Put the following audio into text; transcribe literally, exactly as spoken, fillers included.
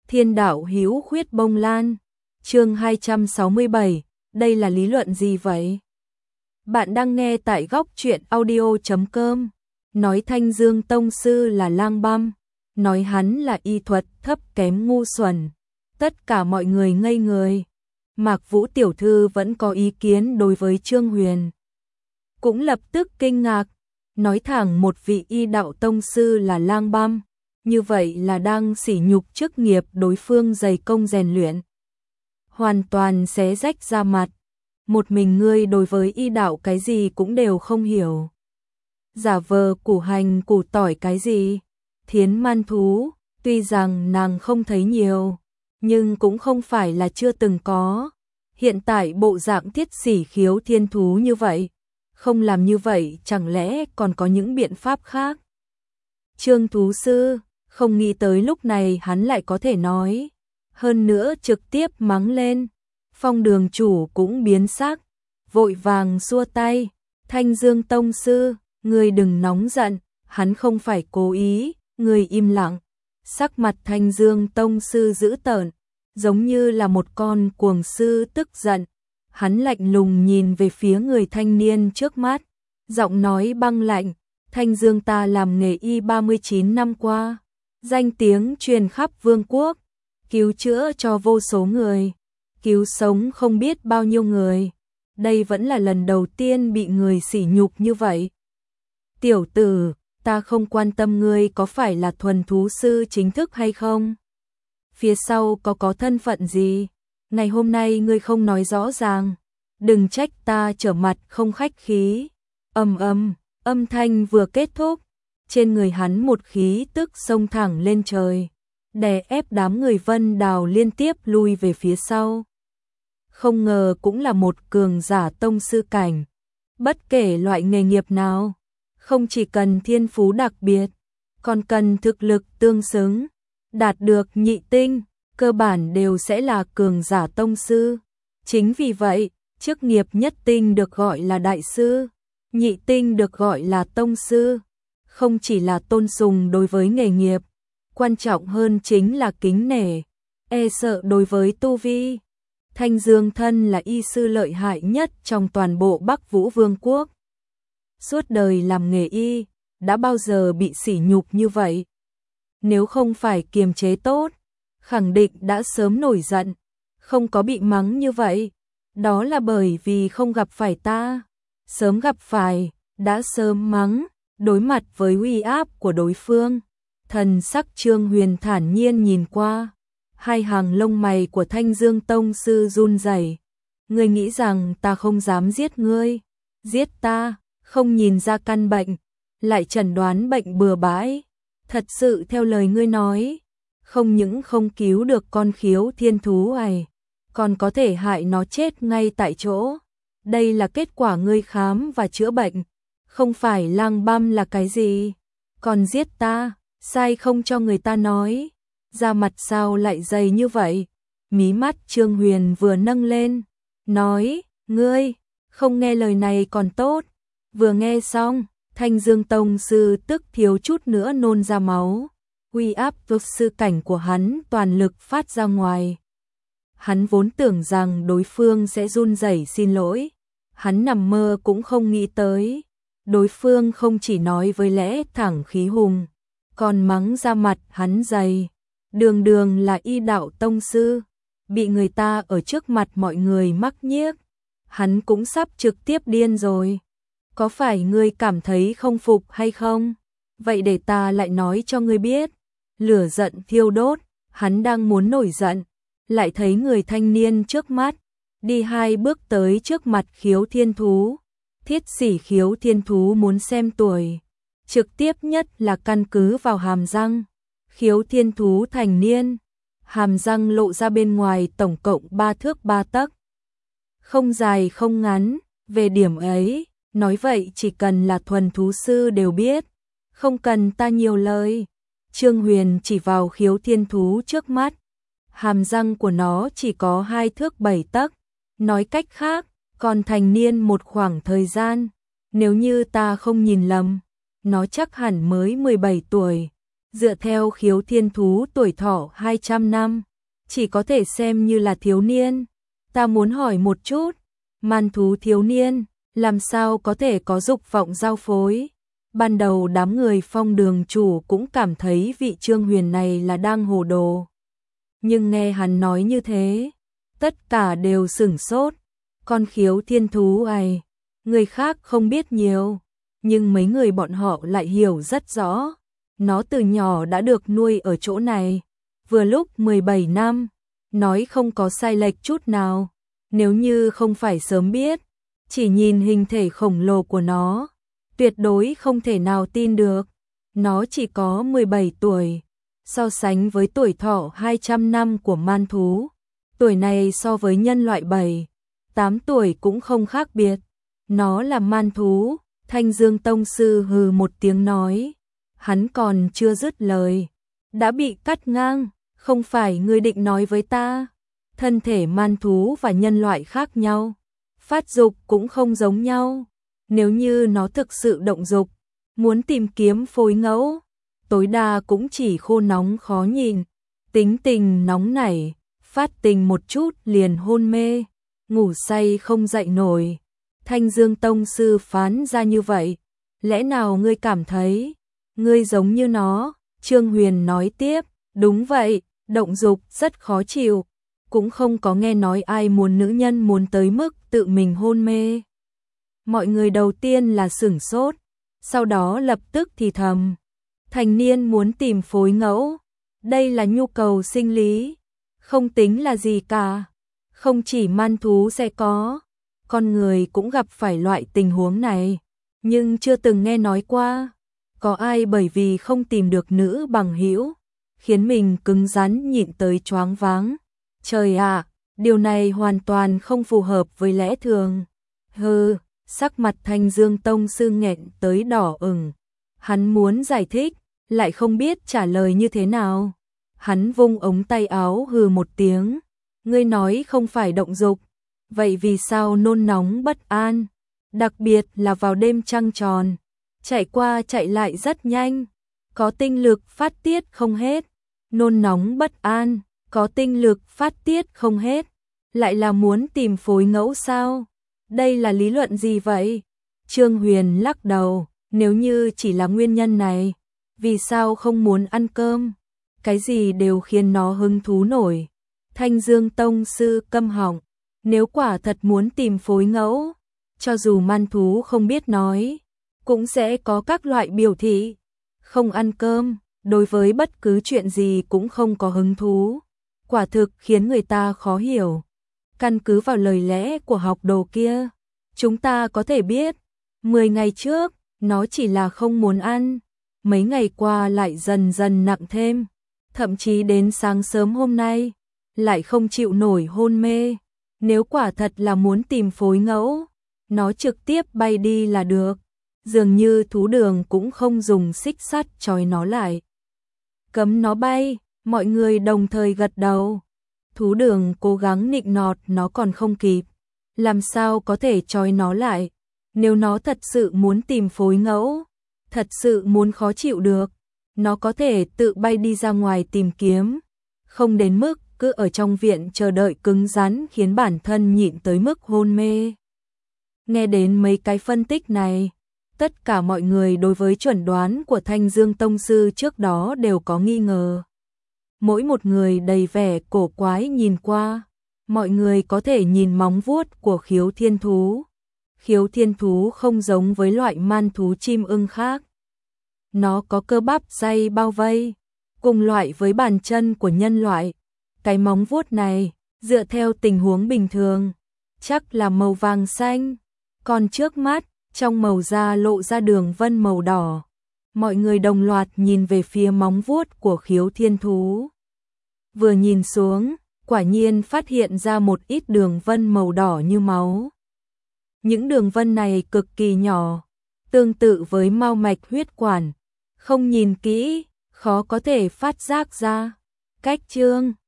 Thiên đạo hữu khuyết bông lan. Chương hai trăm sáu mươi bảy, đây là lý luận gì vậy? Bạn đang nghe tại góc truyện audio chấm com. Nói Thanh Dương tông sư là lang băm, nói hắn là y thuật thấp kém ngu xuẩn. Tất cả mọi người ngây người. Mạc Vũ tiểu thư vẫn có ý kiến đối với Trương Huyền. Cũng lập tức kinh ngạc, nói thẳng một vị y đạo tông sư là lang băm, như vậy là đang sỉ nhục chức nghiệp đối phương dày công rèn luyện. Hoàn toàn xé rách ra mặt, một mình ngươi đối với y đạo cái gì cũng đều không hiểu. Giả vờ củ hành củ tỏi cái gì, thiến man thú, tuy rằng nàng không thấy nhiều, nhưng cũng không phải là chưa từng có. Hiện tại bộ dạng thiết sỉ khiếu thiên thú như vậy, không làm như vậy chẳng lẽ còn có những biện pháp khác? Trương thú sư, không nghĩ tới lúc này hắn lại có thể nói, hơn nữa trực tiếp mắng lên. Phong đường chủ cũng biến sắc, vội vàng xua tay, Thanh Dương tông sư, ngươi đừng nóng giận, hắn không phải cố ý, ngươi im lặng. Sắc mặt Thanh Dương tông sư dữ tợn, giống như là một con cuồng sư tức giận. Hắn lạnh lùng nhìn về phía người thanh niên trước mắt, giọng nói băng lạnh, Thanh Dương ta làm nghề y ba mươi chín năm qua, danh tiếng truyền khắp vương quốc, cứu chữa cho vô số người, cứu sống không biết bao nhiêu người. Đây vẫn là lần đầu tiên bị người sỉ nhục như vậy. Tiểu tử, ta không quan tâm ngươi có phải là thuần thú sư chính thức hay không. Phía sau có có thân phận gì, ngày hôm nay ngươi không nói rõ ràng, đừng trách ta trở mặt không khách khí. Ầm ầm, âm thanh vừa kết thúc, trên người hắn một khí tức xông thẳng lên trời, đè ép đám người Vân Đào liên tiếp lui về phía sau. Không ngờ cũng là một cường giả tông sư cảnh, bất kể loại nghề nghiệp nào, không chỉ cần thiên phú đặc biệt, còn cần thực lực tương xứng, đạt được nhị tinh, cơ bản đều sẽ là cường giả tông sư. Chính vì vậy, chức nghiệp nhất tinh được gọi là đại sư, nhị tinh được gọi là tông sư. Không chỉ là tôn sùng đối với nghề nghiệp, quan trọng hơn chính là kính nể, e sợ đối với tu vi. Thanh Dương thân là y sư lợi hại nhất trong toàn bộ Bắc Vũ Vương quốc. Suốt đời làm nghề y, đã bao giờ bị sỉ nhục như vậy? Nếu không phải kiềm chế tốt, khẳng định đã sớm nổi giận, không có bị mắng như vậy. Đó là bởi vì không gặp phải ta, sớm gặp phải, đã sớm mắng. Đối mặt với uy áp của đối phương, thần sắc Trương Huyền thản nhiên nhìn qua, hai hàng lông mày của Thanh Dương tông sư run rẩy. Ngươi nghĩ rằng ta không dám giết ngươi? Giết ta, không nhìn ra căn bệnh, lại chẩn đoán bệnh bừa bãi. Thật sự theo lời ngươi nói, không những không cứu được con khiếu thiên thú này, còn có thể hại nó chết ngay tại chỗ. Đây là kết quả ngươi khám và chữa bệnh, không phải lang băm là cái gì? Còn giết ta, sai không cho người ta nói. Da mặt sao lại dày như vậy? Mí mắt Trương Huyền vừa nâng lên, nói, ngươi, không nghe lời này còn tốt. Vừa nghe xong, Thanh Dương tông sư tức thiếu chút nữa nôn ra máu. Uy áp vực sư cảnh của hắn toàn lực phát ra ngoài. Hắn vốn tưởng rằng đối phương sẽ run rẩy xin lỗi. Hắn nằm mơ cũng không nghĩ tới. Đối phương không chỉ nói với lẽ thẳng khí hùng, còn mắng ra mặt hắn dày. Đường đường là y đạo tông sư, bị người ta ở trước mặt mọi người mắc nhiếc. Hắn cũng sắp trực tiếp điên rồi. Có phải ngươi cảm thấy không phục hay không? Vậy để ta lại nói cho ngươi biết. Lửa giận thiêu đốt, hắn đang muốn nổi giận, lại thấy người thanh niên trước mắt, đi hai bước tới trước mặt khiếu thiên thú. Thiết sỉ khiếu thiên thú muốn xem tuổi, trực tiếp nhất là căn cứ vào hàm răng. Khiếu thiên thú thành niên, hàm răng lộ ra bên ngoài tổng cộng ba thước ba tấc. Không dài không ngắn, về điểm ấy, nói vậy chỉ cần là thuần thú sư đều biết, không cần ta nhiều lời. Trương Huyền chỉ vào khiếu thiên thú trước mắt, hàm răng của nó chỉ có hai thước bảy tấc, nói cách khác, còn thành niên một khoảng thời gian, nếu như ta không nhìn lầm, nó chắc hẳn mới mười bảy tuổi. Dựa theo khiếu thiên thú tuổi thọ hai trăm năm, chỉ có thể xem như là thiếu niên. Ta muốn hỏi một chút, man thú thiếu niên, làm sao có thể có dục vọng giao phối? Ban đầu đám người Phong đường chủ cũng cảm thấy vị Trương Huyền này là đang hồ đồ. Nhưng nghe hắn nói như thế, tất cả đều sửng sốt. Con khiếu thiên thú ấy, người khác không biết nhiều, nhưng mấy người bọn họ lại hiểu rất rõ. Nó từ nhỏ đã được nuôi ở chỗ này, vừa lúc mười bảy năm, nói không có sai lệch chút nào. Nếu như không phải sớm biết, chỉ nhìn hình thể khổng lồ của nó, tuyệt đối không thể nào tin được. Nó chỉ có mười bảy tuổi, so sánh với tuổi thọ hai trăm năm của man thú. Tuổi này so với nhân loại bảy, tám tuổi cũng không khác biệt. Nó là man thú, Thanh Dương Tông Sư hừ một tiếng nói. Hắn còn chưa dứt lời, đã bị cắt ngang. Không phải ngươi định nói với ta, thân thể man thú và nhân loại khác nhau, phát dục cũng không giống nhau. Nếu như nó thực sự động dục, muốn tìm kiếm phối ngẫu, tối đa cũng chỉ khô nóng khó nhìn, tính tình nóng nảy, phát tình một chút liền hôn mê, ngủ say không dậy nổi. Thanh Dương Tông Sư phán ra như vậy, lẽ nào ngươi cảm thấy ngươi giống như nó? Trương Huyền nói tiếp, đúng vậy, động dục rất khó chịu, cũng không có nghe nói ai muốn nữ nhân muốn tới mức tự mình hôn mê. Mọi người đầu tiên là sửng sốt, sau đó lập tức thì thầm, thành niên muốn tìm phối ngẫu, đây là nhu cầu sinh lý, không tính là gì cả. Không chỉ man thú sẽ có, con người cũng gặp phải loại tình huống này, nhưng chưa từng nghe nói qua có ai bởi vì không tìm được nữ bằng hữu khiến mình cứng rắn nhịn tới choáng váng. Trời ạ, điều này hoàn toàn không phù hợp với lẽ thường. Hừ, sắc mặt Thanh Dương Tông Sư nghẹn tới đỏ ửng. Hắn muốn giải thích, lại không biết trả lời như thế nào. Hắn vung ống tay áo hừ một tiếng. Ngươi nói không phải động dục, vậy vì sao nôn nóng bất an? Đặc biệt là vào đêm trăng tròn, chạy qua chạy lại rất nhanh, có tinh lực phát tiết không hết. Nôn nóng bất an, có tinh lực phát tiết không hết, lại là muốn tìm phối ngẫu sao? Đây là lý luận gì vậy? Trương Huyền lắc đầu, nếu như chỉ là nguyên nhân này, vì sao không muốn ăn cơm? Cái gì đều khiến nó hứng thú nổi. Thanh Dương Tông Sư câm họng, nếu quả thật muốn tìm phối ngẫu, cho dù man thú không biết nói, cũng sẽ có các loại biểu thị. Không ăn cơm, đối với bất cứ chuyện gì cũng không có hứng thú, quả thực khiến người ta khó hiểu. Căn cứ vào lời lẽ của học đồ kia, chúng ta có thể biết, mười ngày trước, nó chỉ là không muốn ăn, mấy ngày qua lại dần dần nặng thêm, thậm chí đến sáng sớm hôm nay, lại không chịu nổi hôn mê. Nếu quả thật là muốn tìm phối ngẫu, nó trực tiếp bay đi là được. Dường như thú đường cũng không dùng xích sắt trói nó lại, cấm nó bay. Mọi người đồng thời gật đầu. Thú đường cố gắng nịnh nọt nó còn không kịp, làm sao có thể trói nó lại? Nếu nó thật sự muốn tìm phối ngẫu, thật sự muốn khó chịu được, nó có thể tự bay đi ra ngoài tìm kiếm, không đến mức cứ ở trong viện chờ đợi cứng rắn khiến bản thân nhịn tới mức hôn mê. Nghe đến mấy cái phân tích này, tất cả mọi người đối với chuẩn đoán của Thanh Dương Tông Sư trước đó đều có nghi ngờ. Mỗi một người đầy vẻ cổ quái nhìn qua, mọi người có thể nhìn móng vuốt của khiếu thiên thú. Khiếu thiên thú không giống với loại man thú chim ưng khác. Nó có cơ bắp dày bao vây, cùng loại với bàn chân của nhân loại. Cái móng vuốt này, dựa theo tình huống bình thường, chắc là màu vàng xanh, còn trước mắt, trong màu da lộ ra đường vân màu đỏ. Mọi người đồng loạt nhìn về phía móng vuốt của khiếu thiên thú. Vừa nhìn xuống, quả nhiên phát hiện ra một ít đường vân màu đỏ như máu. Những đường vân này cực kỳ nhỏ, tương tự với mao mạch huyết quản, không nhìn kỹ, khó có thể phát giác ra. Cách chương